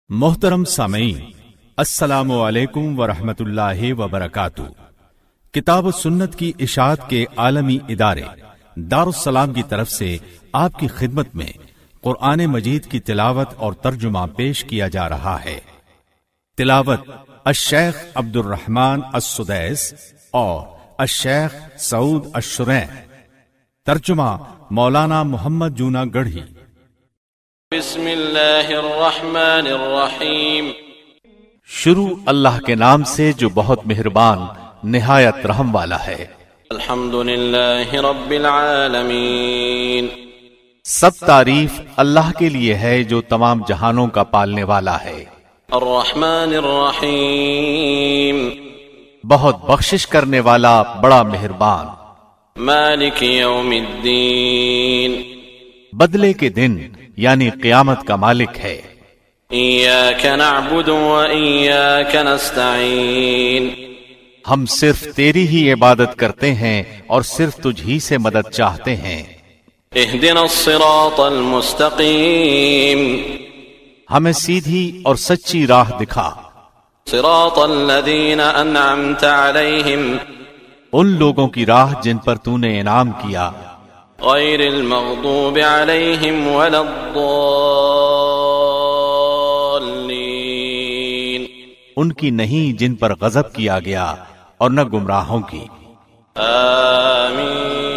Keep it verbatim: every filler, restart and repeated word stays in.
محترم سامعین، السلام علیکم ورحمۃ اللہ وبرکاتہ۔ کتاب و سنت کی اشاعت کے عالمی ادارے دارالسلام کی طرف سے آپ کی خدمت میں قرآن مجید کی تلاوت اور ترجمہ پیش کیا جا رہا ہے۔ تلاوت الشیخ عبد الرحمن السدیس اور الشیخ سعود الشرین، ترجمہ مولانا محمد جونا گڑھی۔ بسم اللہ الرحمن الرحیم۔ شروع اللہ کے نام سے جو بہت مہربان نہایت رحم والا ہے۔ الحمد للہ رب العالمین۔ سب تعریف اللہ کے لیے ہے جو تمام جہانوں کا پالنے والا ہے۔ الرحمن الرحیم۔ بہت بخشش کرنے والا بڑا مہربان۔ مالک یوم الدین۔ بدلے کے دن یعنی قیامت کا مالک ہے۔ ایاک نعبد و ایاک نستعین۔ ہم صرف تیری ہی عبادت کرتے ہیں اور صرف تجھ ہی سے مدد چاہتے ہیں۔ اہدنا الصراط المستقیم۔ ہمیں سیدھی اور سچی راہ دکھا۔ صراط الذین انعمت علیہم۔ ان لوگوں کی راہ جن پر تو نے انعام کیا۔ غیر المغضوب علیہم ولا الضالین۔ ان کی نہیں جن پر غضب کیا گیا اور نہ گمراہوں کی۔ آمین۔